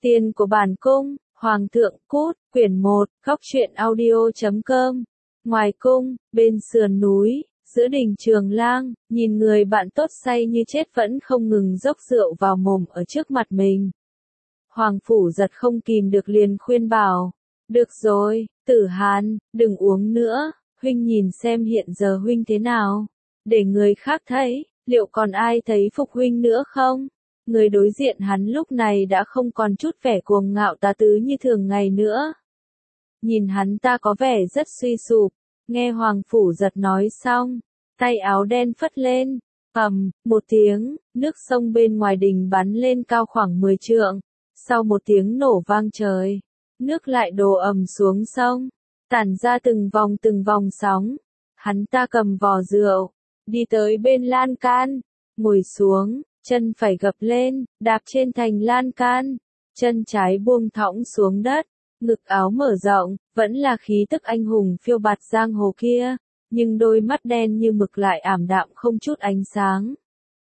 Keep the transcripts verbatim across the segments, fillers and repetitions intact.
Tiền của bản cung, Hoàng thượng cút, quyển một, góc truyện audio chấm com. Ngoài cung, bên sườn núi, giữa đình Trường Lang, nhìn người bạn tốt say như chết vẫn không ngừng dốc rượu vào mồm ở trước mặt mình. Hoàng Phủ Giật không kìm được liền khuyên bảo, được rồi, Tử Hàn, đừng uống nữa, huynh nhìn xem hiện giờ huynh thế nào, để người khác thấy, liệu còn ai thấy phục huynh nữa không? Người đối diện hắn lúc này đã không còn chút vẻ cuồng ngạo tà tứ như thường ngày nữa. Nhìn hắn ta có vẻ rất suy sụp, nghe Hoàng Phủ Giật nói xong, tay áo đen phất lên, ầm, một tiếng, nước sông bên ngoài đình bắn lên cao khoảng mười trượng, sau một tiếng nổ vang trời, nước lại đổ ầm xuống sông, tản ra từng vòng từng vòng sóng. Hắn ta cầm vò rượu, đi tới bên lan can, ngồi xuống, chân phải gập lên, đạp trên thành lan can, chân trái buông thõng xuống đất, ngực áo mở rộng, vẫn là khí tức anh hùng phiêu bạt giang hồ kia, nhưng đôi mắt đen như mực lại ảm đạm không chút ánh sáng.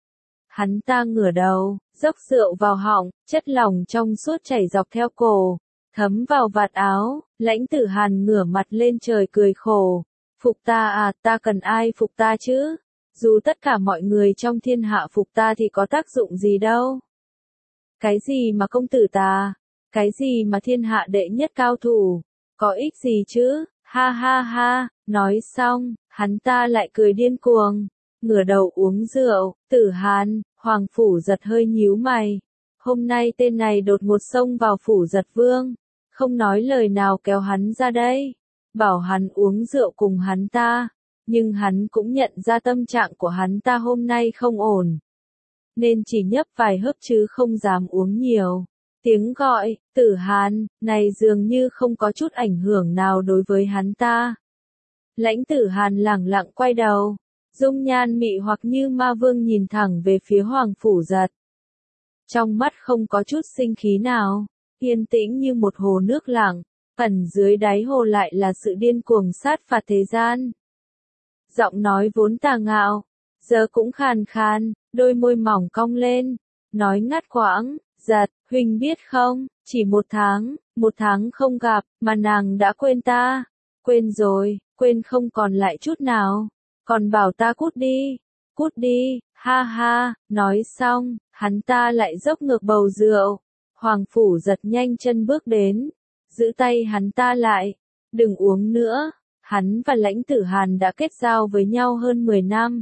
Hắn ta ngửa đầu, dốc rượu vào họng, chất lỏng trong suốt chảy dọc theo cổ, thấm vào vạt áo, Lãnh Tử Hàn ngửa mặt lên trời cười khổ. Phục ta à, ta cần ai phục ta chứ? Dù tất cả mọi người trong thiên hạ phục ta thì có tác dụng gì đâu. Cái gì mà công tử ta? Cái gì mà thiên hạ đệ nhất cao thủ? Có ích gì chứ? Ha ha ha, nói xong, hắn ta lại cười điên cuồng, ngửa đầu uống rượu. Tử Hàn, Hoàng Phủ Giật hơi nhíu mày. Hôm nay tên này đột ngột xông vào Phủ Giật Vương, không nói lời nào kéo hắn ra đây, bảo hắn uống rượu cùng hắn ta, nhưng hắn cũng nhận ra tâm trạng của hắn ta hôm nay không ổn, nên chỉ nhấp vài hớp chứ không dám uống nhiều. Tiếng gọi, Tử Hàn, này dường như không có chút ảnh hưởng nào đối với hắn ta. Lãnh Tử Hàn lẳng lặng quay đầu, dung nhan mị hoặc như ma vương nhìn thẳng về phía Hoàng Phủ Giật. Trong mắt không có chút sinh khí nào, yên tĩnh như một hồ nước lặng, ẩn dưới đáy hồ lại là sự điên cuồng sát phạt thế gian. Giọng nói vốn tà ngạo, giờ cũng khàn khàn, đôi môi mỏng cong lên, nói ngắt quãng, Giật, huynh biết không, chỉ một tháng, một tháng không gặp, mà nàng đã quên ta, quên rồi, quên không còn lại chút nào, còn bảo ta cút đi, cút đi, ha ha, nói xong, hắn ta lại dốc ngược bầu rượu. Hoàng Phủ Giật nhanh chân bước đến, giữ tay hắn ta lại, đừng uống nữa. Hắn và Lãnh Tử Hàn đã kết giao với nhau hơn mười năm.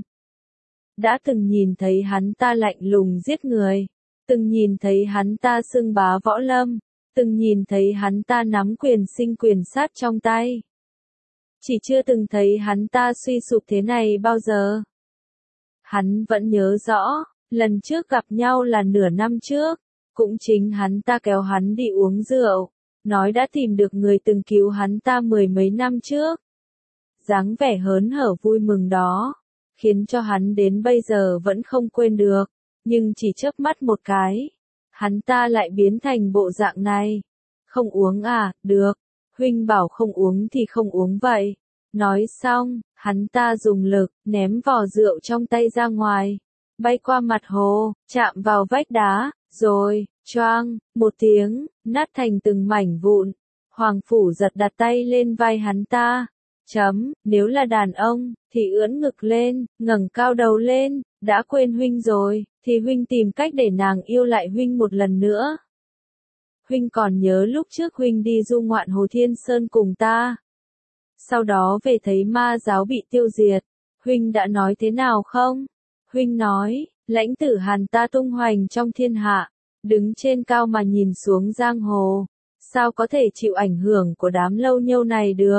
Đã từng nhìn thấy hắn ta lạnh lùng giết người, từng nhìn thấy hắn ta xưng bá võ lâm, từng nhìn thấy hắn ta nắm quyền sinh quyền sát trong tay. Chỉ chưa từng thấy hắn ta suy sụp thế này bao giờ. Hắn vẫn nhớ rõ, lần trước gặp nhau là nửa năm trước, cũng chính hắn ta kéo hắn đi uống rượu, nói đã tìm được người từng cứu hắn ta mười mấy năm trước. Dáng vẻ hớn hở vui mừng đó, khiến cho hắn đến bây giờ vẫn không quên được, nhưng chỉ chớp mắt một cái, hắn ta lại biến thành bộ dạng này. Không uống à, được, huynh bảo không uống thì không uống vậy. Nói xong, hắn ta dùng lực, ném vò rượu trong tay ra ngoài, bay qua mặt hồ, chạm vào vách đá, rồi, choang, một tiếng, nát thành từng mảnh vụn. Hoàng Phủ Giật đặt tay lên vai hắn ta. Chấm, nếu là đàn ông, thì ưỡn ngực lên, ngẩng cao đầu lên, đã quên huynh rồi, thì huynh tìm cách để nàng yêu lại huynh một lần nữa. Huynh còn nhớ lúc trước huynh đi du ngoạn Hồ Thiên Sơn cùng ta. Sau đó về thấy ma giáo bị tiêu diệt, huynh đã nói thế nào không? Huynh nói, Lãnh Tử Hàn ta tung hoành trong thiên hạ, đứng trên cao mà nhìn xuống giang hồ, sao có thể chịu ảnh hưởng của đám lâu nhâu này được?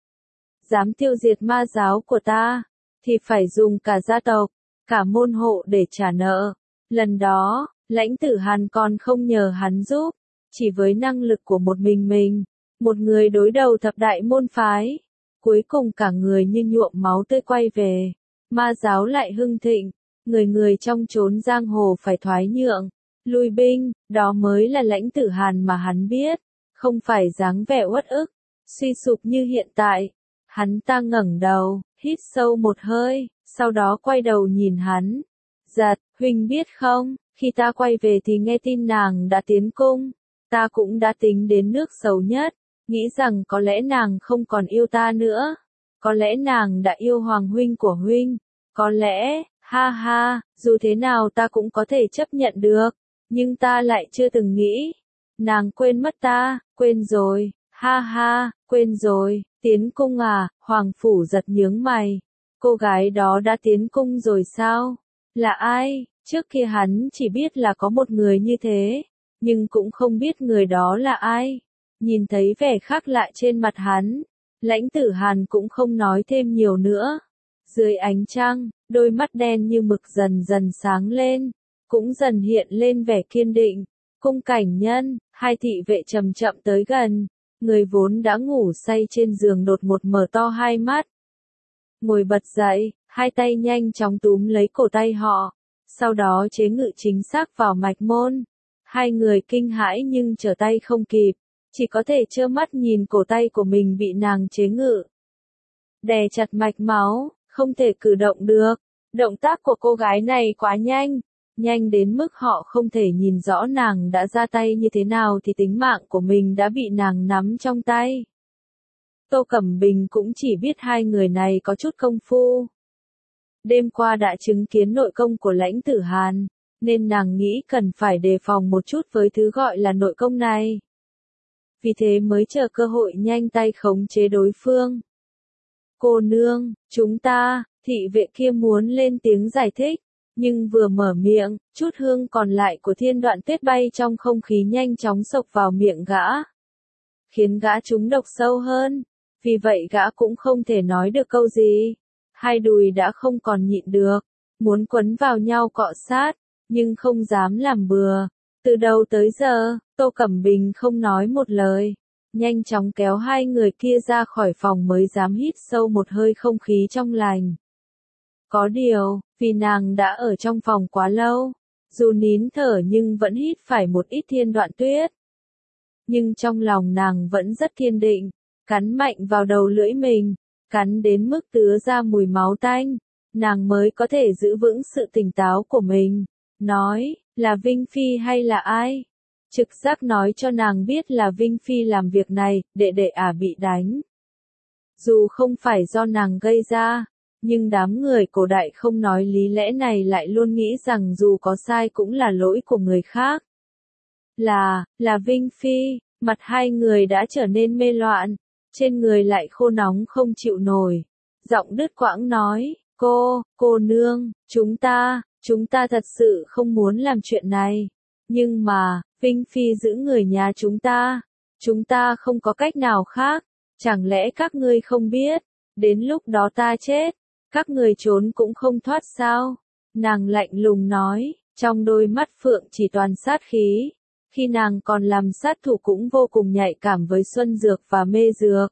Dám tiêu diệt ma giáo của ta, thì phải dùng cả gia tộc, cả môn hộ để trả nợ. Lần đó, Lãnh Tử Hàn còn không nhờ hắn giúp, chỉ với năng lực của một mình mình, một người đối đầu thập đại môn phái. Cuối cùng cả người như nhuộm máu tươi quay về, ma giáo lại hưng thịnh, người người trong chốn giang hồ phải thoái nhượng, lui binh, đó mới là Lãnh Tử Hàn mà hắn biết, không phải dáng vẻ uất ức, suy sụp như hiện tại. Hắn ta ngẩng đầu, hít sâu một hơi, sau đó quay đầu nhìn hắn. Giật, huynh biết không, khi ta quay về thì nghe tin nàng đã tiến cung, ta cũng đã tính đến nước xấu nhất, nghĩ rằng có lẽ nàng không còn yêu ta nữa, có lẽ nàng đã yêu Hoàng huynh của huynh, có lẽ, ha ha, dù thế nào ta cũng có thể chấp nhận được, nhưng ta lại chưa từng nghĩ, nàng quên mất ta, quên rồi, ha ha, quên rồi, tiến cung à, Hoàng phủ giật nhướng mày, cô gái đó đã tiến cung rồi sao, là ai, trước kia hắn chỉ biết là có một người như thế, nhưng cũng không biết người đó là ai, nhìn thấy vẻ khác lạ trên mặt hắn, Lãnh Tử Hàn cũng không nói thêm nhiều nữa. Dưới ánh trăng, đôi mắt đen như mực dần dần sáng lên, cũng dần hiện lên vẻ kiên định. Cung Cảnh Nhân, hai thị vệ chậm chậm tới gần, người vốn đã ngủ say trên giường đột ngột mở to hai mắt. Ngồi bật dậy, hai tay nhanh chóng túm lấy cổ tay họ, sau đó chế ngự chính xác vào mạch môn. Hai người kinh hãi nhưng trở tay không kịp, chỉ có thể trơ mắt nhìn cổ tay của mình bị nàng chế ngự. Đè chặt mạch máu, không thể cử động được. Động tác của cô gái này quá nhanh, nhanh đến mức họ không thể nhìn rõ nàng đã ra tay như thế nào thì tính mạng của mình đã bị nàng nắm trong tay. Tô Cẩm Bình cũng chỉ biết hai người này có chút công phu. Đêm qua đã chứng kiến nội công của Lãnh Tử Hàn, nên nàng nghĩ cần phải đề phòng một chút với thứ gọi là nội công này. Vì thế mới chờ cơ hội nhanh tay khống chế đối phương. Cô nương, chúng ta, thị vệ kia muốn lên tiếng giải thích, nhưng vừa mở miệng, chút hương còn lại của Thiên Đoạn Tuyết bay trong không khí nhanh chóng xộc vào miệng gã, khiến gã trúng độc sâu hơn, vì vậy gã cũng không thể nói được câu gì. Hai đùi đã không còn nhịn được, muốn quấn vào nhau cọ sát, nhưng không dám làm bừa. Từ đầu tới giờ, Tô Cẩm Bình không nói một lời, nhanh chóng kéo hai người kia ra khỏi phòng mới dám hít sâu một hơi không khí trong lành. Có điều, vì nàng đã ở trong phòng quá lâu, dù nín thở nhưng vẫn hít phải một ít Thiên Đoạn Tuyết. Nhưng trong lòng nàng vẫn rất kiên định, cắn mạnh vào đầu lưỡi mình, cắn đến mức tứa ra mùi máu tanh, nàng mới có thể giữ vững sự tỉnh táo của mình. Nói, là Vinh Phi hay là ai? Trực giác nói cho nàng biết là Vinh Phi làm việc này, đệ đệ à bị đánh. Dù không phải do nàng gây ra, nhưng đám người cổ đại không nói lý lẽ này lại luôn nghĩ rằng dù có sai cũng là lỗi của người khác. Là, là Vinh Phi, mặt hai người đã trở nên mê loạn, trên người lại khô nóng không chịu nổi. Giọng đứt quãng nói, cô, cô nương, chúng ta, chúng ta thật sự không muốn làm chuyện này. Nhưng mà, Vinh Phi giữ người nhà chúng ta, chúng ta không có cách nào khác, chẳng lẽ các ngươi không biết, đến lúc đó ta chết, các người trốn cũng không thoát sao? Nàng lạnh lùng nói, trong đôi mắt phượng chỉ toàn sát khí, khi nàng còn làm sát thủ cũng vô cùng nhạy cảm với xuân dược và mê dược.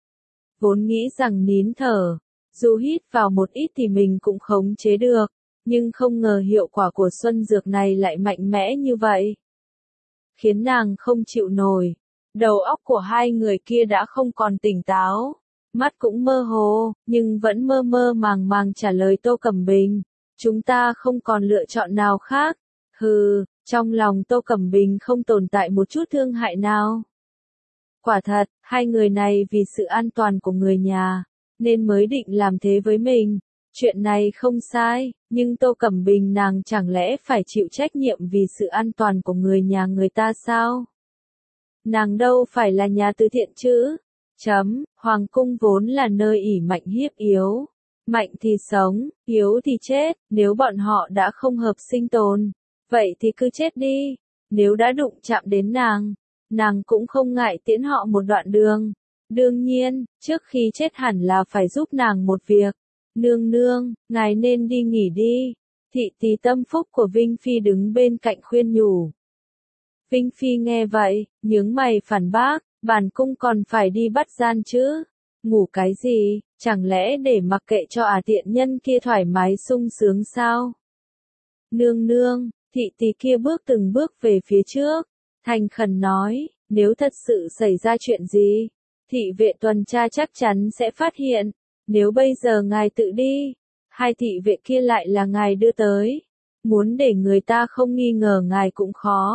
Vốn nghĩ rằng nín thở, dù hít vào một ít thì mình cũng khống chế được, nhưng không ngờ hiệu quả của xuân dược này lại mạnh mẽ như vậy. Khiến nàng không chịu nổi, đầu óc của hai người kia đã không còn tỉnh táo, mắt cũng mơ hồ, nhưng vẫn mơ mơ màng màng trả lời Tô Cẩm Bình, chúng ta không còn lựa chọn nào khác. Hừ, trong lòng Tô Cẩm Bình không tồn tại một chút thương hại nào. Quả thật, hai người này vì sự an toàn của người nhà, nên mới định làm thế với mình. Chuyện này không sai, nhưng Tô Cẩm Bình nàng chẳng lẽ phải chịu trách nhiệm vì sự an toàn của người nhà người ta sao? Nàng đâu phải là nhà từ thiện chứ? Chấm, Hoàng cung vốn là nơi ỷ mạnh hiếp yếu. Mạnh thì sống, yếu thì chết, nếu bọn họ đã không hợp sinh tồn, vậy thì cứ chết đi. Nếu đã đụng chạm đến nàng, nàng cũng không ngại tiễn họ một đoạn đường. Đương nhiên, trước khi chết hẳn là phải giúp nàng một việc. Nương nương, ngài nên đi nghỉ đi. Thị tỳ tâm phúc của Vinh Phi đứng bên cạnh khuyên nhủ. Vinh Phi nghe vậy, nhướng mày phản bác, bản cung còn phải đi bắt gian chứ. Ngủ cái gì, chẳng lẽ để mặc kệ cho ả tiện nhân kia thoải mái sung sướng sao? Nương nương, thị tỳ kia bước từng bước về phía trước, thành khẩn nói, nếu thật sự xảy ra chuyện gì, thị vệ tuần tra chắc chắn sẽ phát hiện. Nếu bây giờ ngài tự đi, hai thị vệ kia lại là ngài đưa tới, muốn để người ta không nghi ngờ ngài cũng khó.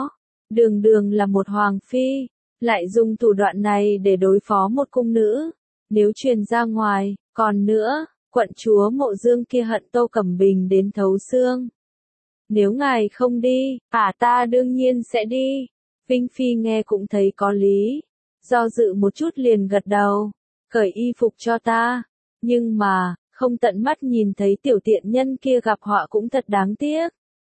Đường đường là một hoàng phi, lại dùng thủ đoạn này để đối phó một cung nữ. Nếu truyền ra ngoài, còn nữa, quận chúa Mộ Dương kia hận Tô Cẩm Bình đến thấu xương. Nếu ngài không đi, à ta đương nhiên sẽ đi. Vinh Phi nghe cũng thấy có lý. Do dự một chút liền gật đầu. Cởi y phục cho ta. Nhưng mà, không tận mắt nhìn thấy tiểu tiện nhân kia gặp họa cũng thật đáng tiếc.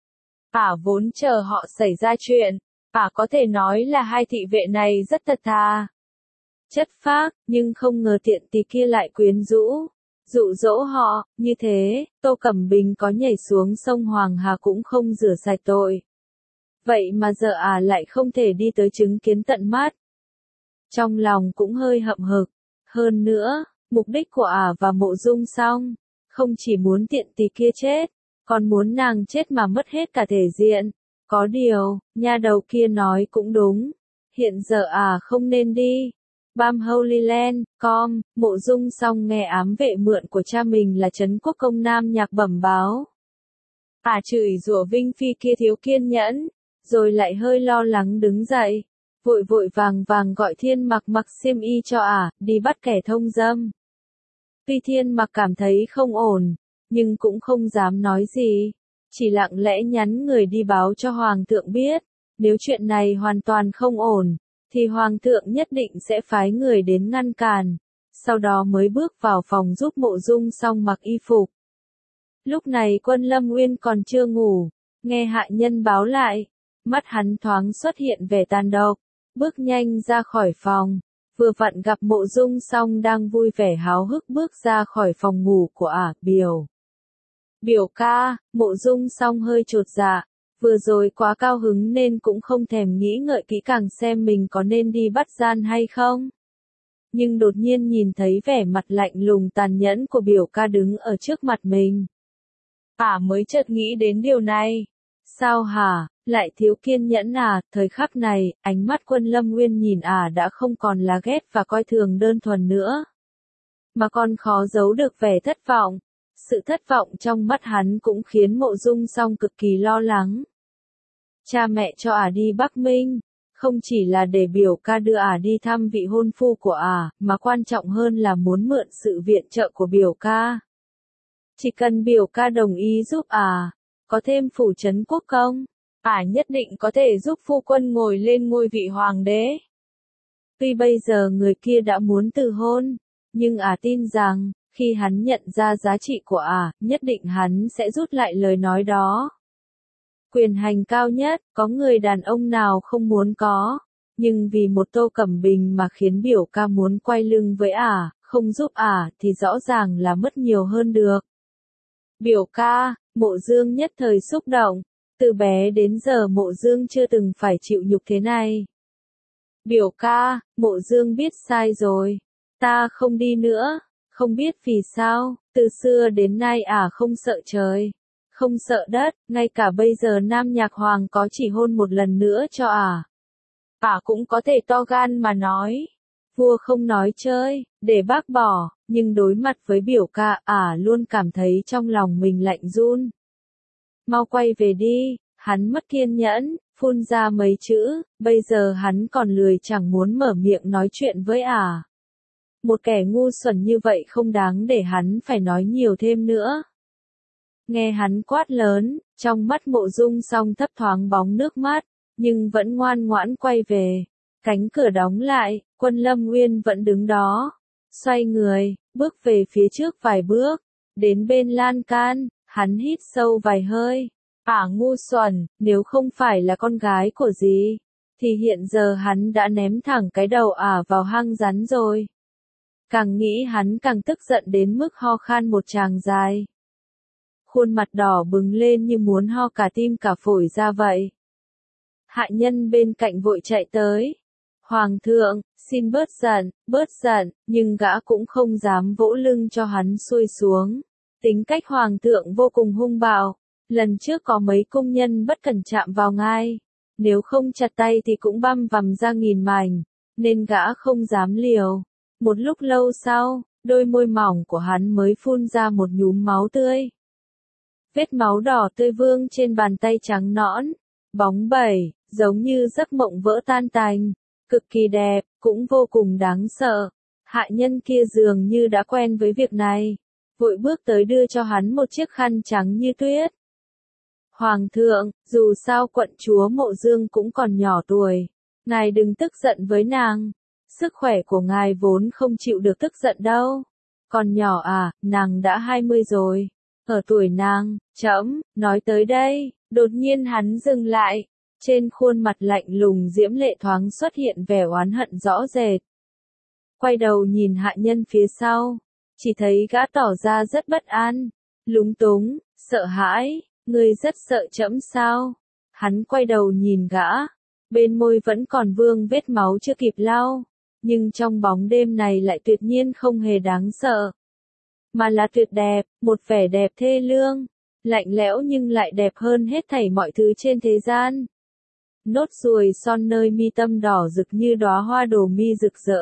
Ả vốn chờ họ xảy ra chuyện. Ả có thể nói là hai thị vệ này rất thật thà. Chất phác, nhưng không ngờ tiện tỳ kia lại quyến rũ. Dụ dỗ họ, như thế, Tô Cẩm Bình có nhảy xuống sông Hoàng Hà cũng không rửa sạch tội. Vậy mà giờ à lại không thể đi tới chứng kiến tận mắt. Trong lòng cũng hơi hậm hực. Hơn nữa, mục đích của ả và Mộ Dung Song, không chỉ muốn tiện tỳ kia chết, còn muốn nàng chết mà mất hết cả thể diện. Có điều, nha đầu kia nói cũng đúng. Hiện giờ à không nên đi. Bam Holy Land, com, Mộ Dung Song nghe ám vệ mượn của cha mình là Trấn Quốc Công Nam Nhạc bẩm báo. À chửi rủa Vinh Phi kia thiếu kiên nhẫn, rồi lại hơi lo lắng đứng dậy, vội vội vàng vàng gọi Thiên Mặc mặc xiêm y cho ả, đi bắt kẻ thông dâm. Tuy Thiên Mặc cảm thấy không ổn, nhưng cũng không dám nói gì, chỉ lặng lẽ nhắn người đi báo cho Hoàng thượng biết, nếu chuyện này hoàn toàn không ổn, thì Hoàng thượng nhất định sẽ phái người đến ngăn cản, sau đó mới bước vào phòng giúp Mộ Dung Song mặc y phục. Lúc này Quân Lâm Nguyên còn chưa ngủ, nghe hạ nhân báo lại, mắt hắn thoáng xuất hiện vẻ tàn độc, bước nhanh ra khỏi phòng, vừa vặn gặp Mộ Dung Song đang vui vẻ háo hức bước ra khỏi phòng ngủ của ả, biểu. Biểu ca, Mộ Dung Song hơi chột dạ, vừa rồi quá cao hứng nên cũng không thèm nghĩ ngợi kỹ càng xem mình có nên đi bắt gian hay không. Nhưng đột nhiên nhìn thấy vẻ mặt lạnh lùng tàn nhẫn của biểu ca đứng ở trước mặt mình. Ả mới chợt nghĩ đến điều này. Sao hả, lại thiếu kiên nhẫn à, thời khắc này, ánh mắt Quân Lâm Nguyên nhìn ả đã không còn là ghét và coi thường đơn thuần nữa. Mà còn khó giấu được vẻ thất vọng. Sự thất vọng trong mắt hắn cũng khiến Mộ Dung Song cực kỳ lo lắng. Cha mẹ cho ả đi Bắc Minh, không chỉ là để biểu ca đưa ả đi thăm vị hôn phu của ả, mà quan trọng hơn là muốn mượn sự viện trợ của biểu ca. Chỉ cần biểu ca đồng ý giúp ả, có thêm phủ trấn quốc công, ả nhất định có thể giúp phu quân ngồi lên ngôi vị hoàng đế. Tuy bây giờ người kia đã muốn từ hôn, nhưng ả tin rằng, khi hắn nhận ra giá trị của ả, nhất định hắn sẽ rút lại lời nói đó. Quyền hành cao nhất, có người đàn ông nào không muốn có, nhưng vì một Tô Cẩm Bình mà khiến biểu ca muốn quay lưng với ả, không giúp ả thì rõ ràng là mất nhiều hơn được. Biểu ca, Mộ Dương nhất thời xúc động, từ bé đến giờ Mộ Dương chưa từng phải chịu nhục thế này. Biểu ca, Mộ Dương biết sai rồi, ta không đi nữa. Không biết vì sao, từ xưa đến nay ả không sợ trời, không sợ đất, ngay cả bây giờ Nam Nhạc Hoàng có chỉ hôn một lần nữa cho ả. Ả cũng có thể to gan mà nói, vua không nói chơi, để bác bỏ, nhưng đối mặt với biểu ca ả luôn cảm thấy trong lòng mình lạnh run. Mau quay về đi, hắn mất kiên nhẫn, phun ra mấy chữ, bây giờ hắn còn lười chẳng muốn mở miệng nói chuyện với ả. Một kẻ ngu xuẩn như vậy không đáng để hắn phải nói nhiều thêm nữa. Nghe hắn quát lớn, trong mắt Mộ Dung Song thấp thoáng bóng nước mắt, nhưng vẫn ngoan ngoãn quay về. Cánh cửa đóng lại, Quân Lâm Nguyên vẫn đứng đó. Xoay người, bước về phía trước vài bước, đến bên lan can, hắn hít sâu vài hơi. Ả ngu xuẩn, nếu không phải là con gái của dì, thì hiện giờ hắn đã ném thẳng cái đầu ả vào hang rắn rồi. Càng nghĩ hắn càng tức giận đến mức ho khan một tràng dài. Khuôn mặt đỏ bừng lên như muốn ho cả tim cả phổi ra vậy. Hạ nhân bên cạnh vội chạy tới. Hoàng thượng, xin bớt giận, bớt giận, nhưng gã cũng không dám vỗ lưng cho hắn xuôi xuống. Tính cách hoàng thượng vô cùng hung bạo. Lần trước có mấy công nhân bất cẩn chạm vào ngai. Nếu không chặt tay thì cũng băm vằm ra nghìn mảnh, nên gã không dám liều. Một lúc lâu sau, đôi môi mỏng của hắn mới phun ra một nhúm máu tươi. Vết máu đỏ tươi vương trên bàn tay trắng nõn, bóng bẩy, giống như giấc mộng vỡ tan tành, cực kỳ đẹp, cũng vô cùng đáng sợ. Hạ nhân kia dường như đã quen với việc này, vội bước tới đưa cho hắn một chiếc khăn trắng như tuyết. Hoàng thượng, dù sao quận chúa Mộ Dương cũng còn nhỏ tuổi, ngài đừng tức giận với nàng, sức khỏe của ngài vốn không chịu được tức giận đâu. Còn nhỏ à, nàng đã hai mươi rồi, ở tuổi nàng, trẫm, nói tới đây, đột nhiên hắn dừng lại, trên khuôn mặt lạnh lùng diễm lệ thoáng xuất hiện vẻ oán hận rõ rệt. Quay đầu nhìn hạ nhân phía sau, chỉ thấy gã tỏ ra rất bất an, lúng túng, sợ hãi, ngươi rất sợ trẫm sao? Hắn quay đầu nhìn gã, bên môi vẫn còn vương vết máu chưa kịp lau, nhưng trong bóng đêm này lại tuyệt nhiên không hề đáng sợ, mà là tuyệt đẹp, một vẻ đẹp thê lương, lạnh lẽo nhưng lại đẹp hơn hết thảy mọi thứ trên thế gian. Nốt ruồi son nơi mi tâm đỏ rực như đóa hoa đổ mi rực rỡ,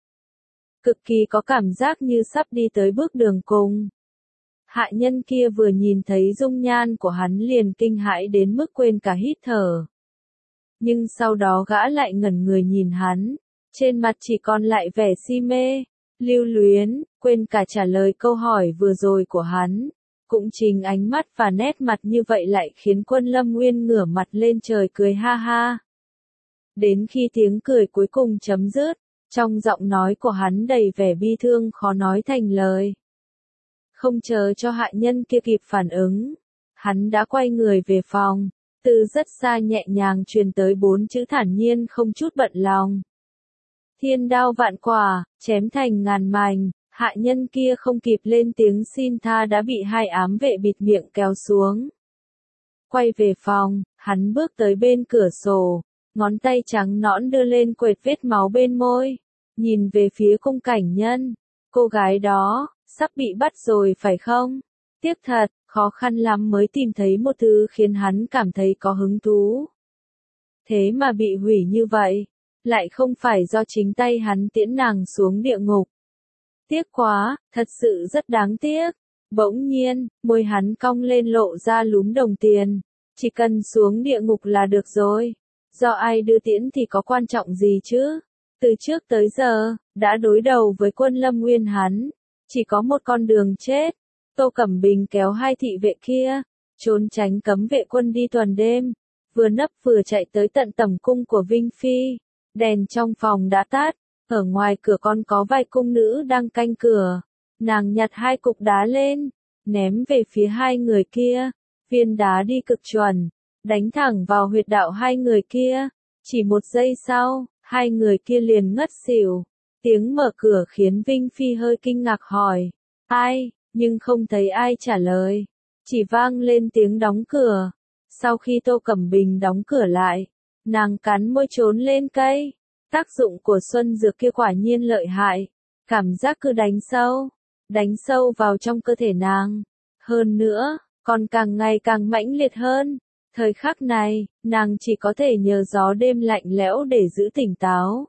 cực kỳ có cảm giác như sắp đi tới bước đường cùng. Hạ nhân kia vừa nhìn thấy dung nhan của hắn liền kinh hãi đến mức quên cả hít thở. Nhưng sau đó gã lại ngẩn người nhìn hắn, trên mặt chỉ còn lại vẻ si mê, lưu luyến, quên cả trả lời câu hỏi vừa rồi của hắn. Cũng chính ánh mắt và nét mặt như vậy lại khiến Quân Lâm Nguyên ngửa mặt lên trời cười ha ha. Đến khi tiếng cười cuối cùng chấm dứt, trong giọng nói của hắn đầy vẻ bi thương khó nói thành lời. Không chờ cho hạ nhân kia kịp phản ứng, hắn đã quay người về phòng, từ rất xa nhẹ nhàng truyền tới bốn chữ thản nhiên không chút bận lòng. Thiên đao vạn quả, chém thành ngàn mảnh. Hạ nhân kia không kịp lên tiếng xin tha đã bị hai ám vệ bịt miệng kéo xuống. Quay về phòng, hắn bước tới bên cửa sổ, ngón tay trắng nõn đưa lên quệt vết máu bên môi, nhìn về phía Cung Cảnh Nhân. Cô gái đó, sắp bị bắt rồi phải không? Tiếc thật, khó khăn lắm mới tìm thấy một thứ khiến hắn cảm thấy có hứng thú. Thế mà bị hủy như vậy, lại không phải do chính tay hắn tiễn nàng xuống địa ngục. Tiếc quá, thật sự rất đáng tiếc. Bỗng nhiên, môi hắn cong lên lộ ra lúm đồng tiền. Chỉ cần xuống địa ngục là được rồi. Do ai đưa tiễn thì có quan trọng gì chứ? Từ trước tới giờ, đã đối đầu với Quân Lâm Nguyên hắn. Chỉ có một con đường chết. Tô Cẩm Bình kéo hai thị vệ kia, trốn tránh cấm vệ quân đi tuần đêm. Vừa nấp vừa chạy tới tận tẩm cung của Vinh Phi. Đèn trong phòng đã tắt. Ở ngoài cửa còn có vài cung nữ đang canh cửa. Nàng nhặt hai cục đá lên, ném về phía hai người kia. Viên đá đi cực chuẩn, đánh thẳng vào huyệt đạo hai người kia. Chỉ một giây sau, hai người kia liền ngất xỉu. Tiếng mở cửa khiến Vinh Phi hơi kinh ngạc hỏi, ai, nhưng không thấy ai trả lời. Chỉ vang lên tiếng đóng cửa. Sau khi Tô Cẩm Bình đóng cửa lại, nàng cắn môi trốn lên cây. Tác dụng của xuân dược kia quả nhiên lợi hại, cảm giác cứ đánh sâu, đánh sâu vào trong cơ thể nàng. Hơn nữa, còn càng ngày càng mãnh liệt hơn. Thời khắc này, nàng chỉ có thể nhờ gió đêm lạnh lẽo để giữ tỉnh táo.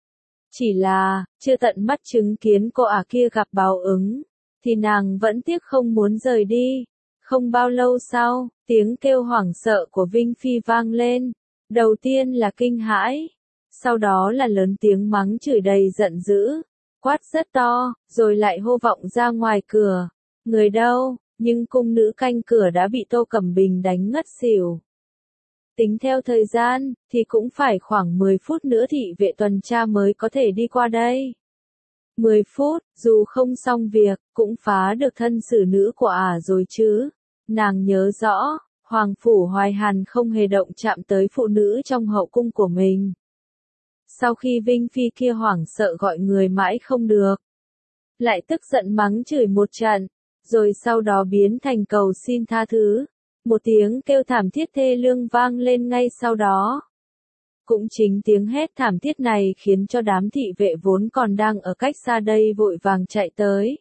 Chỉ là, chưa tận mắt chứng kiến cô ả kia gặp báo ứng, thì nàng vẫn tiếc không muốn rời đi. Không bao lâu sau, tiếng kêu hoảng sợ của Vinh Phi vang lên. Đầu tiên là kinh hãi. Sau đó là lớn tiếng mắng chửi đầy giận dữ, quát rất to, rồi lại hô vọng ra ngoài cửa. Người đâu? Nhưng cung nữ canh cửa đã bị Tô Cẩm Bình đánh ngất xỉu. Tính theo thời gian, thì cũng phải khoảng mười phút nữa thị vệ tuần tra mới có thể đi qua đây. mười phút, dù không xong việc, cũng phá được thân xử nữ của ả rồi chứ. Nàng nhớ rõ, Hoàng phủ Hoài Hàn không hề động chạm tới phụ nữ trong hậu cung của mình. Sau khi Vinh Phi kia hoảng sợ gọi người mãi không được, lại tức giận mắng chửi một trận, rồi sau đó biến thành cầu xin tha thứ. Một tiếng kêu thảm thiết thê lương vang lên ngay sau đó. Cũng chính tiếng hét thảm thiết này khiến cho đám thị vệ vốn còn đang ở cách xa đây vội vàng chạy tới.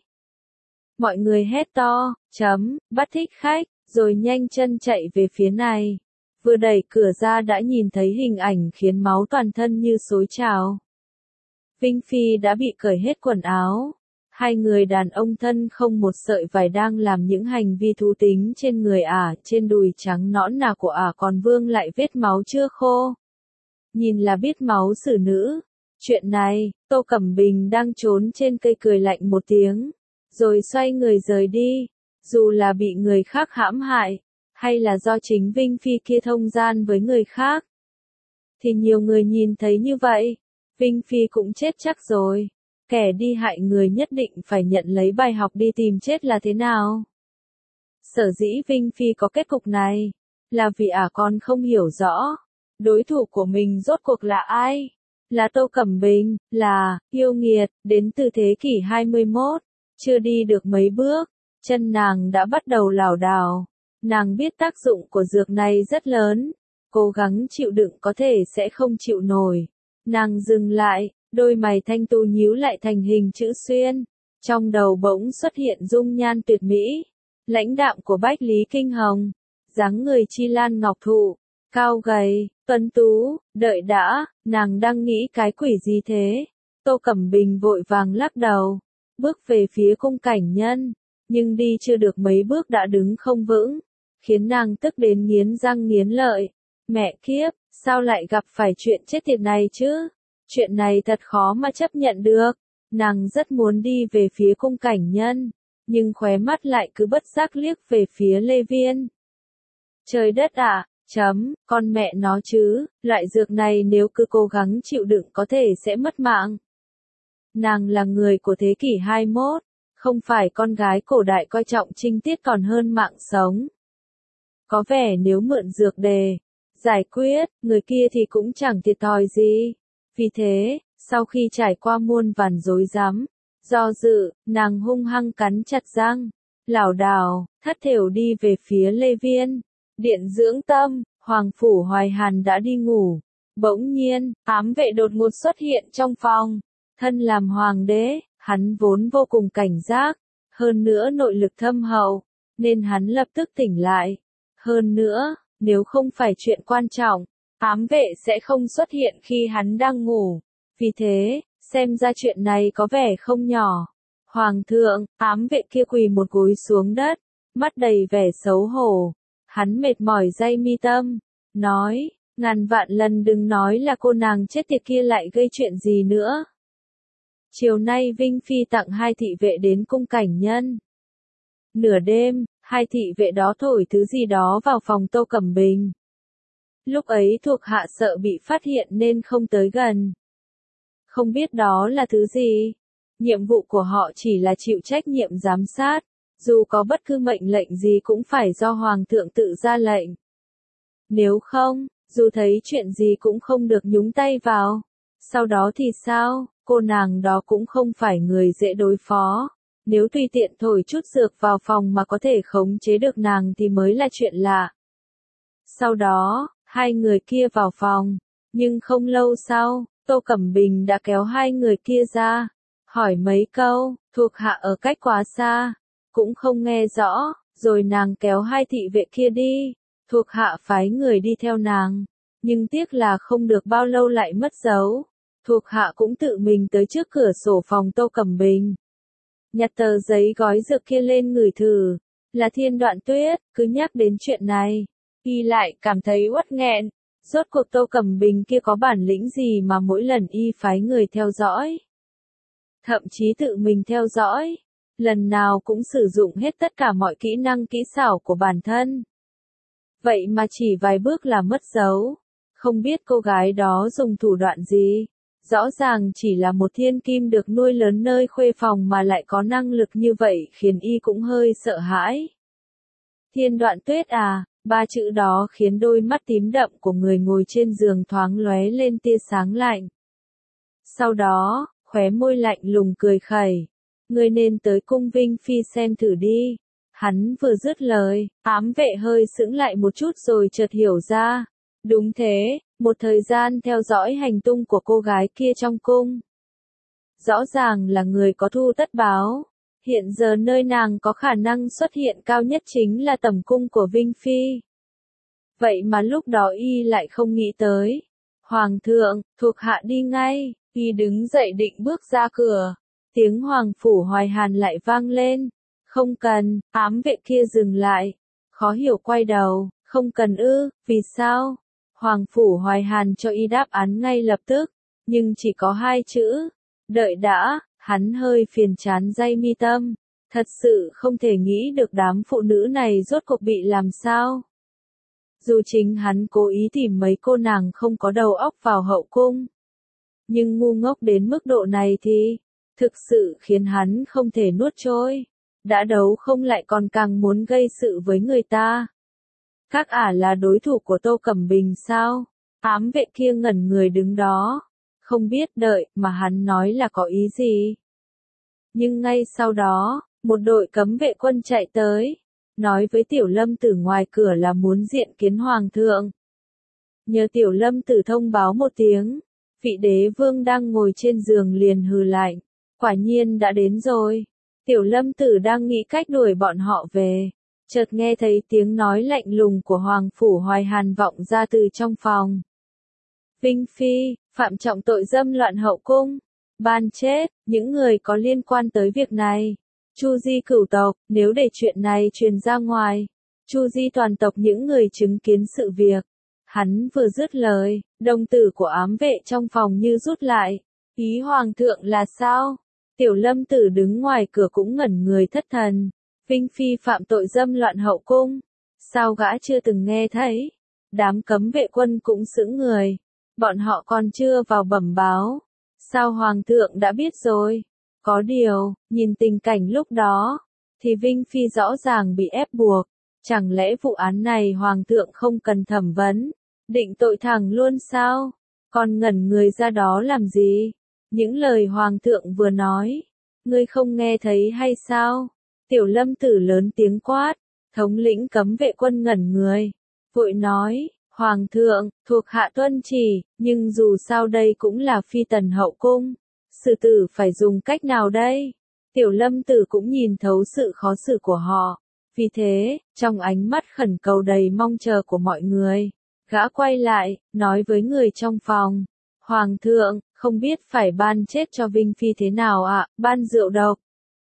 Mọi người hét to, chấm, bắt thích khách, rồi nhanh chân chạy về phía này. Vừa đẩy cửa ra đã nhìn thấy hình ảnh khiến máu toàn thân như xối trào. Vinh Phi đã bị cởi hết quần áo. Hai người đàn ông thân không một sợi vải đang làm những hành vi thú tính trên người ả, trên đùi trắng nõn nà của ả còn vương lại vết máu chưa khô. Nhìn là biết máu xử nữ. Chuyện này, Tô Cẩm Bình đang trốn trên cây cười lạnh một tiếng, rồi xoay người rời đi. Dù là bị người khác hãm hại, hay là do chính Vinh Phi kia thông gian với người khác, thì nhiều người nhìn thấy như vậy, Vinh Phi cũng chết chắc rồi. Kẻ đi hại người nhất định phải nhận lấy bài học đi tìm chết là thế nào. Sở dĩ Vinh Phi có kết cục này, là vì ả còn không hiểu rõ, đối thủ của mình rốt cuộc là ai. Là Tô Cẩm Bình, là, yêu nghiệt, đến từ thế kỷ hai mươi mốt, chưa đi được mấy bước, chân nàng đã bắt đầu lảo đảo. Nàng biết tác dụng của dược này rất lớn, cố gắng chịu đựng có thể sẽ không chịu nổi. Nàng dừng lại, đôi mày thanh tú nhíu lại thành hình chữ xuyên, trong đầu bỗng xuất hiện dung nhan tuyệt mỹ, lãnh đạm của Bách Lý Kinh Hồng, dáng người chi lan ngọc thụ, cao gầy, tuấn tú. Đợi đã, nàng đang nghĩ cái quỷ gì thế? Tô Cẩm Bình vội vàng lắc đầu, bước về phía cung cảnh nhân, nhưng đi chưa được mấy bước đã đứng không vững, khiến nàng tức đến nghiến răng nghiến lợi. Mẹ kiếp, sao lại gặp phải chuyện chết tiệt này chứ? Chuyện này thật khó mà chấp nhận được. Nàng rất muốn đi về phía cung cảnh nhân, nhưng khóe mắt lại cứ bất giác liếc về phía Lê Viên. Trời đất ạ, à, chấm, con mẹ nó chứ, loại dược này nếu cứ cố gắng chịu đựng có thể sẽ mất mạng. Nàng là người của thế kỷ hai mươi mốt, không phải con gái cổ đại coi trọng trinh tiết còn hơn mạng sống. Có vẻ nếu mượn dược đề giải quyết, người kia thì cũng chẳng thiệt thòi gì. Vì thế, sau khi trải qua muôn vàn rối rắm, do dự, nàng hung hăng cắn chặt răng, lảo đảo, thất thểu đi về phía Lê Viên. Điện dưỡng tâm, Hoàng Phủ Hoài Hàn đã đi ngủ. Bỗng nhiên, ám vệ đột ngột xuất hiện trong phòng. Thân làm hoàng đế, hắn vốn vô cùng cảnh giác, hơn nữa nội lực thâm hậu, nên hắn lập tức tỉnh lại. Hơn nữa, nếu không phải chuyện quan trọng, ám vệ sẽ không xuất hiện khi hắn đang ngủ. Vì thế, xem ra chuyện này có vẻ không nhỏ. Hoàng thượng, ám vệ kia quỳ một gối xuống đất, mắt đầy vẻ xấu hổ. Hắn mệt mỏi day mi tâm, nói, ngàn vạn lần đừng nói là cô nàng chết tiệt kia lại gây chuyện gì nữa. Chiều nay Vinh Phi tặng hai thị vệ đến cung cảnh nhân. Nửa đêm, hai thị vệ đó thổi thứ gì đó vào phòng Tô Cẩm Bình. Lúc ấy thuộc hạ sợ bị phát hiện nên không tới gần. Không biết đó là thứ gì. Nhiệm vụ của họ chỉ là chịu trách nhiệm giám sát. Dù có bất cứ mệnh lệnh gì cũng phải do Hoàng thượng tự ra lệnh. Nếu không, dù thấy chuyện gì cũng không được nhúng tay vào. Sau đó thì sao, cô nàng đó cũng không phải người dễ đối phó. Nếu tùy tiện thổi chút dược vào phòng mà có thể khống chế được nàng thì mới là chuyện lạ. Sau đó, hai người kia vào phòng. Nhưng không lâu sau, Tô Cẩm Bình đã kéo hai người kia ra. Hỏi mấy câu, thuộc hạ ở cách quá xa. Cũng không nghe rõ, rồi nàng kéo hai thị vệ kia đi. Thuộc hạ phái người đi theo nàng. Nhưng tiếc là không được bao lâu lại mất dấu. Thuộc hạ cũng tự mình tới trước cửa sổ phòng Tô Cẩm Bình. Nhặt tờ giấy gói dược kia lên ngửi thử. Là Thiên Đoạn Tuyết, cứ nhắc đến chuyện này. Y lại cảm thấy uất nghẹn. Rốt cuộc Tô Cẩm Bình kia có bản lĩnh gì mà mỗi lần y phái người theo dõi. Thậm chí tự mình theo dõi. Lần nào cũng sử dụng hết tất cả mọi kỹ năng kỹ xảo của bản thân. Vậy mà chỉ vài bước là mất dấu. Không biết cô gái đó dùng thủ đoạn gì. Rõ ràng chỉ là một thiên kim được nuôi lớn nơi khuê phòng mà lại có năng lực như vậy khiến y cũng hơi sợ hãi. Thiên Đoạn Tuyết à, ba chữ đó khiến đôi mắt tím đậm của người ngồi trên giường thoáng lóe lên tia sáng lạnh. Sau đó, khóe môi lạnh lùng cười khẩy. Ngươi nên tới cung Vinh Phi xem thử đi. Hắn vừa dứt lời, ám vệ hơi sững lại một chút rồi chợt hiểu ra. Đúng thế, một thời gian theo dõi hành tung của cô gái kia trong cung. Rõ ràng là người có thu tất báo. Hiện giờ nơi nàng có khả năng xuất hiện cao nhất chính là tầm cung của Vinh Phi. Vậy mà lúc đó y lại không nghĩ tới. Hoàng thượng, thuộc hạ đi ngay, y đứng dậy định bước ra cửa. Tiếng Hoàng Phủ Hoài Hàn lại vang lên. Không cần, ám vệ kia dừng lại. Khó hiểu quay đầu, không cần ư, vì sao? Hoàng Phủ Hoài Hàn cho y đáp án ngay lập tức, nhưng chỉ có hai chữ. Đợi đã, hắn hơi phiền chán day mi tâm. Thật sự không thể nghĩ được đám phụ nữ này rốt cuộc bị làm sao. Dù chính hắn cố ý tìm mấy cô nàng không có đầu óc vào hậu cung. Nhưng ngu ngốc đến mức độ này thì, thực sự khiến hắn không thể nuốt trôi. Đã đấu không lại còn càng muốn gây sự với người ta. Các ả là đối thủ của Tô Cẩm Bình sao? Ám vệ kia ngẩn người đứng đó. Không biết đợi mà hắn nói là có ý gì. Nhưng ngay sau đó, một đội cấm vệ quân chạy tới. Nói với Tiểu Lâm Tử ngoài cửa là muốn diện kiến Hoàng thượng. Nhờ Tiểu Lâm Tử thông báo một tiếng. Vị đế vương đang ngồi trên giường liền hừ lạnh. Quả nhiên đã đến rồi. Tiểu Lâm Tử đang nghĩ cách đuổi bọn họ về. Chợt nghe thấy tiếng nói lạnh lùng của Hoàng Phủ Hoài Hàn vọng ra từ trong phòng. Vinh Phi, phạm trọng tội dâm loạn hậu cung. Ban chết, những người có liên quan tới việc này. Chu Di cửu tộc, nếu để chuyện này truyền ra ngoài. Chu Di toàn tộc những người chứng kiến sự việc. Hắn vừa dứt lời, đồng tử của ám vệ trong phòng như rút lại. Ý Hoàng thượng là sao? Tiểu Lâm Tử đứng ngoài cửa cũng ngẩn người thất thần. Vinh Phi phạm tội dâm loạn hậu cung. Sao gã chưa từng nghe thấy? Đám cấm vệ quân cũng sững người. Bọn họ còn chưa vào bẩm báo. Sao Hoàng thượng đã biết rồi? Có điều, nhìn tình cảnh lúc đó, thì Vinh Phi rõ ràng bị ép buộc. Chẳng lẽ vụ án này Hoàng thượng không cần thẩm vấn? Định tội thẳng luôn sao? Còn ngẩn người ra đó làm gì? Những lời Hoàng thượng vừa nói, ngươi không nghe thấy hay sao? Tiểu Lâm Tử lớn tiếng quát, thống lĩnh cấm vệ quân ngẩn người, vội nói, Hoàng thượng, thuộc hạ tuân chỉ, nhưng dù sao đây cũng là phi tần hậu cung, xử tử phải dùng cách nào đây? Tiểu Lâm Tử cũng nhìn thấu sự khó xử của họ, vì thế, trong ánh mắt khẩn cầu đầy mong chờ của mọi người, gã quay lại, nói với người trong phòng, Hoàng thượng, không biết phải ban chết cho Vinh Phi thế nào ạ, à? Ban rượu độc.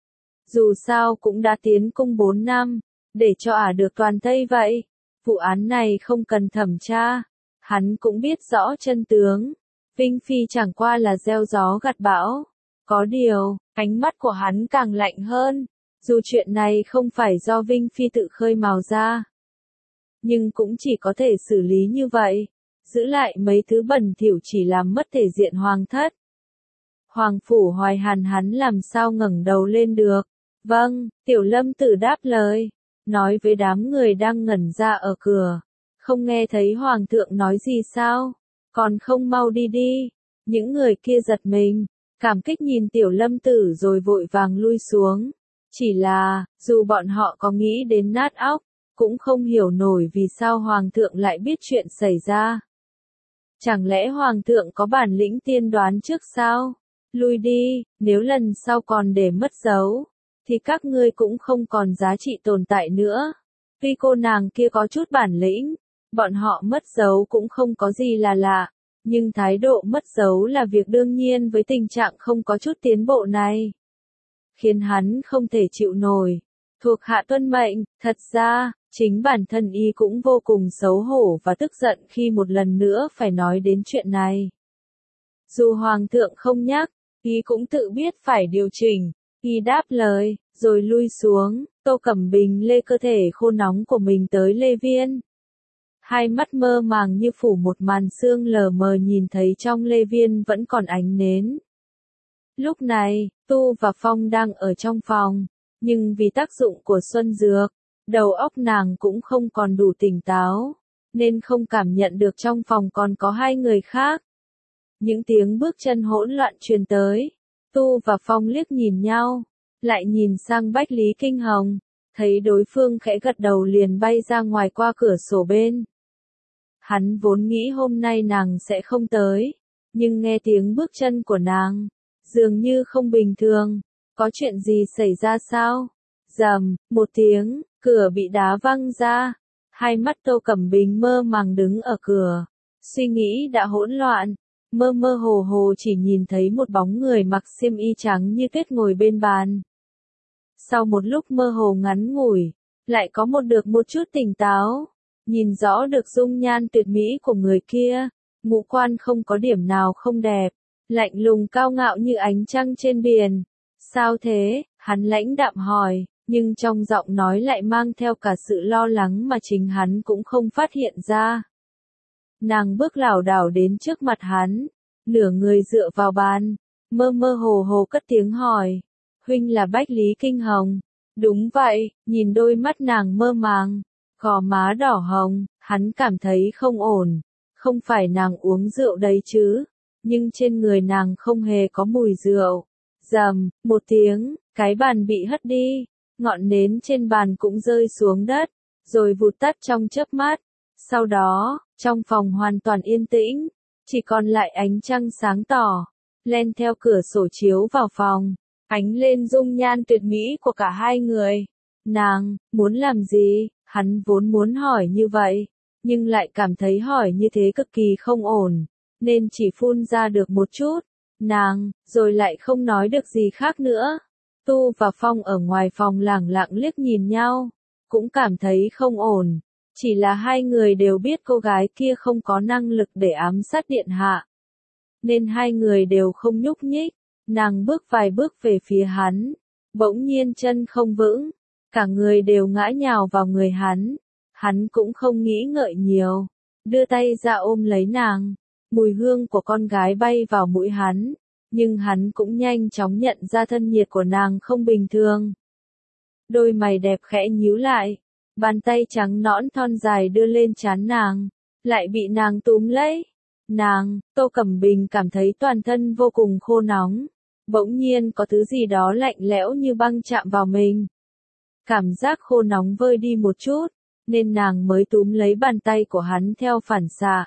Dù sao cũng đã tiến cung bốn năm, để cho ả được toàn thây vậy. Vụ án này không cần thẩm tra. Hắn cũng biết rõ chân tướng. Vinh Phi chẳng qua là gieo gió gặt bão. Có điều, ánh mắt của hắn càng lạnh hơn. Dù chuyện này không phải do Vinh Phi tự khơi mào ra. Nhưng cũng chỉ có thể xử lý như vậy. Giữ lại mấy thứ bẩn thỉu chỉ làm mất thể diện hoàng thất. Hoàng Phủ Hoài Hàn hắn làm sao ngẩng đầu lên được. Vâng, Tiểu Lâm Tử đáp lời. Nói với đám người đang ngẩn ra ở cửa. Không nghe thấy Hoàng thượng nói gì sao? Còn không mau đi đi. Những người kia giật mình. Cảm kích nhìn Tiểu Lâm Tử rồi vội vàng lui xuống. Chỉ là, dù bọn họ có nghĩ đến nát óc, cũng không hiểu nổi vì sao Hoàng thượng lại biết chuyện xảy ra. Chẳng lẽ Hoàng thượng có bản lĩnh tiên đoán trước sao? Lui đi, nếu lần sau còn để mất dấu, thì các ngươi cũng không còn giá trị tồn tại nữa. Tuy cô nàng kia có chút bản lĩnh, bọn họ mất dấu cũng không có gì là lạ, nhưng thái độ mất dấu là việc đương nhiên với tình trạng không có chút tiến bộ này. Khiến hắn không thể chịu nổi. Thuộc hạ tuân mệnh, thật ra, chính bản thân y cũng vô cùng xấu hổ và tức giận khi một lần nữa phải nói đến chuyện này. Dù Hoàng thượng không nhắc, y cũng tự biết phải điều chỉnh. Y đáp lời, rồi lui xuống, Tô Cẩm Bình lê cơ thể khô nóng của mình tới Lê Viên. Hai mắt mơ màng như phủ một màn sương lờ mờ nhìn thấy trong Lê Viên vẫn còn ánh nến. Lúc này, Tu và Phong đang ở trong phòng, nhưng vì tác dụng của Xuân Dược, đầu óc nàng cũng không còn đủ tỉnh táo, nên không cảm nhận được trong phòng còn có hai người khác. Những tiếng bước chân hỗn loạn truyền tới. Tu và Phong liếc nhìn nhau, lại nhìn sang Bách Lý Kinh Hồng, thấy đối phương khẽ gật đầu liền bay ra ngoài qua cửa sổ bên. Hắn vốn nghĩ hôm nay nàng sẽ không tới, nhưng nghe tiếng bước chân của nàng, dường như không bình thường, có chuyện gì xảy ra sao? Rầm, một tiếng, cửa bị đá văng ra, hai mắt Tô Cẩm Bình mơ màng đứng ở cửa, suy nghĩ đã hỗn loạn. mơ mơ hồ hồ chỉ nhìn thấy một bóng người mặc xiêm y trắng như tuyết ngồi bên bàn. Sau một lúc mơ hồ ngắn ngủi, lại có một được một chút tỉnh táo, nhìn rõ được dung nhan tuyệt mỹ của người kia, ngũ quan không có điểm nào không đẹp, lạnh lùng cao ngạo như ánh trăng trên biển. Sao thế? Hắn lãnh đạm hỏi, nhưng trong giọng nói lại mang theo cả sự lo lắng mà chính hắn cũng không phát hiện ra. Nàng bước lảo đảo đến trước mặt hắn, nửa người dựa vào bàn, mơ mơ hồ hồ cất tiếng hỏi, huynh là Bách Lý Kinh Hồng. Đúng vậy, nhìn đôi mắt nàng mơ màng, gò má đỏ hồng, hắn cảm thấy không ổn, không phải nàng uống rượu đấy chứ, nhưng trên người nàng không hề có mùi rượu. Rầm, một tiếng, cái bàn bị hất đi, ngọn nến trên bàn cũng rơi xuống đất, rồi vụt tắt trong chớp mắt. Sau đó, trong phòng hoàn toàn yên tĩnh, chỉ còn lại ánh trăng sáng tỏ, len theo cửa sổ chiếu vào phòng, ánh lên dung nhan tuyệt mỹ của cả hai người. Nàng, muốn làm gì? Hắn vốn muốn hỏi như vậy, nhưng lại cảm thấy hỏi như thế cực kỳ không ổn, nên chỉ phun ra được một chút. Nàng, rồi lại không nói được gì khác nữa. Tu và Phong ở ngoài phòng lẳng lặng liếc nhìn nhau, cũng cảm thấy không ổn. Chỉ là hai người đều biết cô gái kia không có năng lực để ám sát điện hạ, nên hai người đều không nhúc nhích. Nàng bước vài bước về phía hắn, bỗng nhiên chân không vững, cả người đều ngã nhào vào người hắn. Hắn cũng không nghĩ ngợi nhiều, đưa tay ra ôm lấy nàng. Mùi hương của con gái bay vào mũi hắn, nhưng hắn cũng nhanh chóng nhận ra thân nhiệt của nàng không bình thường. Đôi mày đẹp khẽ nhíu lại, bàn tay trắng nõn thon dài đưa lên trán nàng, lại bị nàng túm lấy. Nàng, Tô Cẩm Bình cảm thấy toàn thân vô cùng khô nóng, bỗng nhiên có thứ gì đó lạnh lẽo như băng chạm vào mình. Cảm giác khô nóng vơi đi một chút, nên nàng mới túm lấy bàn tay của hắn theo phản xạ.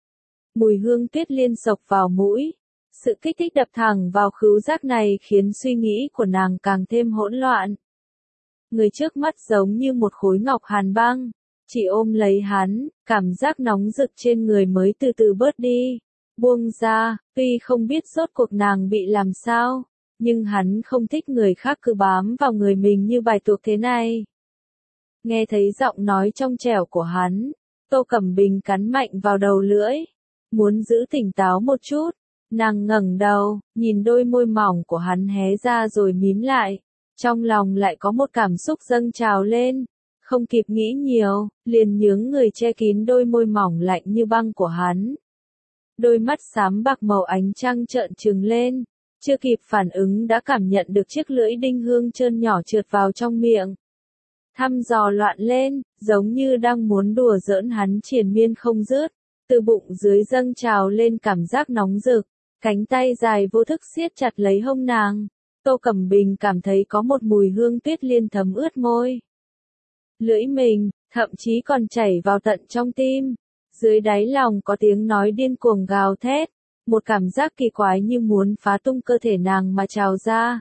Mùi hương tuyết liên xộc vào mũi, sự kích thích đập thẳng vào khứu giác này khiến suy nghĩ của nàng càng thêm hỗn loạn. Người trước mắt giống như một khối ngọc hàn băng, chỉ ôm lấy hắn, cảm giác nóng rực trên người mới từ từ bớt đi. Buông ra, tuy không biết rốt cuộc nàng bị làm sao, nhưng hắn không thích người khác cứ bám vào người mình như bài tuộc thế này. Nghe thấy giọng nói trong trẻo của hắn, Tô Cẩm Bình cắn mạnh vào đầu lưỡi, muốn giữ tỉnh táo một chút. Nàng ngẩng đầu, nhìn đôi môi mỏng của hắn hé ra rồi mím lại, trong lòng lại có một cảm xúc dâng trào lên, không kịp nghĩ nhiều, liền nhướng người che kín đôi môi mỏng lạnh như băng của hắn. Đôi mắt xám bạc màu ánh trăng trợn trừng lên, chưa kịp phản ứng đã cảm nhận được chiếc lưỡi đinh hương trơn nhỏ trượt vào trong miệng. Thăm dò loạn lên, giống như đang muốn đùa giỡn hắn triền miên không dứt, từ bụng dưới dâng trào lên cảm giác nóng rực, cánh tay dài vô thức siết chặt lấy hông nàng. Tô Cẩm Bình cảm thấy có một mùi hương tuyết liên thấm ướt môi. Lưỡi mình, thậm chí còn chảy vào tận trong tim. Dưới đáy lòng có tiếng nói điên cuồng gào thét, một cảm giác kỳ quái như muốn phá tung cơ thể nàng mà trào ra.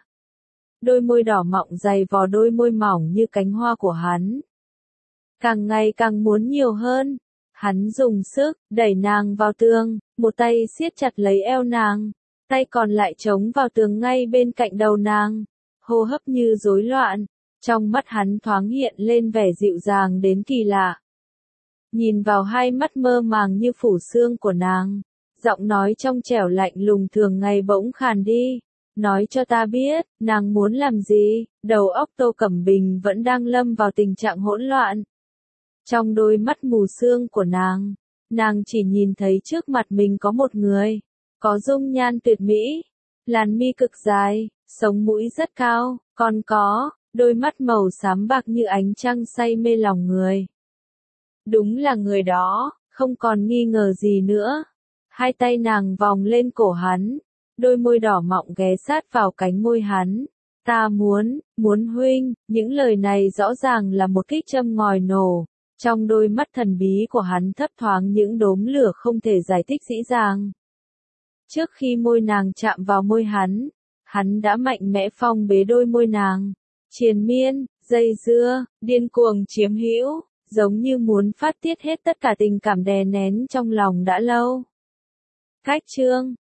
Đôi môi đỏ mọng dày vò đôi môi mỏng như cánh hoa của hắn. Càng ngày càng muốn nhiều hơn. Hắn dùng sức, đẩy nàng vào tường, một tay siết chặt lấy eo nàng, tay còn lại chống vào tường ngay bên cạnh đầu nàng, hô hấp như rối loạn, trong mắt hắn thoáng hiện lên vẻ dịu dàng đến kỳ lạ. Nhìn vào hai mắt mơ màng như phủ xương của nàng, giọng nói trong trẻo lạnh lùng thường ngày bỗng khàn đi, nói cho ta biết, nàng muốn làm gì. Đầu óc Tô Cẩm Bình vẫn đang lâm vào tình trạng hỗn loạn. Trong đôi mắt mù sương của nàng, nàng chỉ nhìn thấy trước mặt mình có một người, có dung nhan tuyệt mỹ, làn mi cực dài, sống mũi rất cao, còn có đôi mắt màu xám bạc như ánh trăng say mê lòng người. Đúng là người đó, không còn nghi ngờ gì nữa. Hai tay nàng vòng lên cổ hắn, đôi môi đỏ mọng ghé sát vào cánh môi hắn. Ta muốn, muốn huynh, những lời này rõ ràng là một kích châm ngòi nổ. Trong đôi mắt thần bí của hắn thấp thoáng những đốm lửa không thể giải thích dễ dàng. Trước khi môi nàng chạm vào môi hắn, hắn đã mạnh mẽ phong bế đôi môi nàng, triền miên, dây dưa, điên cuồng chiếm hữu, giống như muốn phát tiết hết tất cả tình cảm đè nén trong lòng đã lâu. Cách chương